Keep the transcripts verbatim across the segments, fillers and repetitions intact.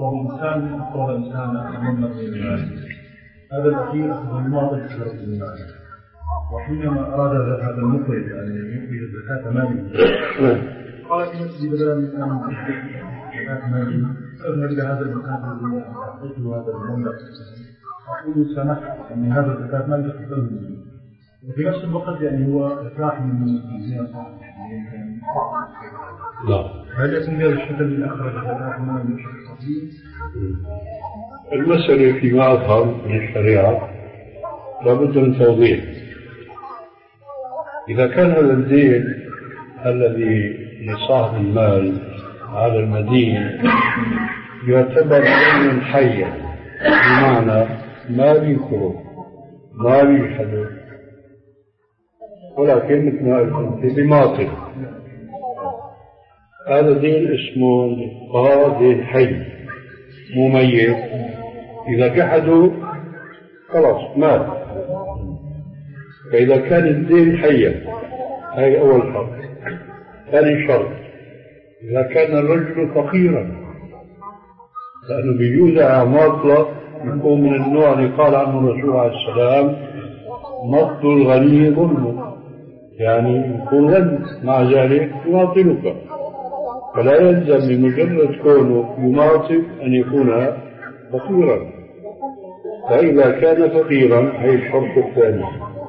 والإنسان أقرب إنسان أمام الإيمان، هذا الأخير أخذ الماضي أكثر الإيمان، وحينما أراد هذا المخرج أن يخرج الزكاة مالية قال إن بدلا من أن زكاة مالية أذهب إلى هذا المكان الذي أعطيته هذا المبلغ أقول سمحت أن هذا الزكاة مالية تقبله مني، وفي نفس الوقت يعني هو إفراح من الزيادة صحيح. لا. هل يكون بهذا الشكل اللي أخرج الزكاة مالية صحيح؟ المسألة فيما أظهر من الشريعة لابد من توضيح. إذا كان هذا الدين الذي لصاحب المال على المدين يعتبر دينا حيا، بمعنى ما بيخرج ما بيحدث، ولكن مثل ما قلت بماطل، هذا دين اسمه دين حي مميز. إذا جحدوا خلاص مات. فإذا كان الدين حيا هاي أول شرط. ثاني شرط إذا كان الرجل فقيرا، لأنه بيوزع ماطلة يكون من النوع اللي قال عنه الرسول عليه السلام مطل الغني ظلمه، يعني يكون غني مع ذلك يماطلك، فلا يلزم بمجرد كونه يماطل أن يكون فقيرا. فإذا كان فقيرا هي الشرط الثاني.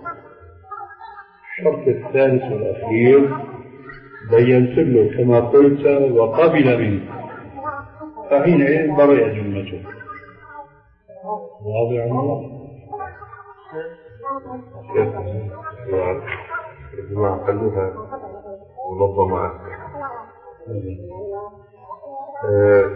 الشرط الثالث والأخير بينت له كما قلت وقبل منه، فحينئذ برئ ذمته. واضح عنه؟ يا جماعة خلوها منظمة.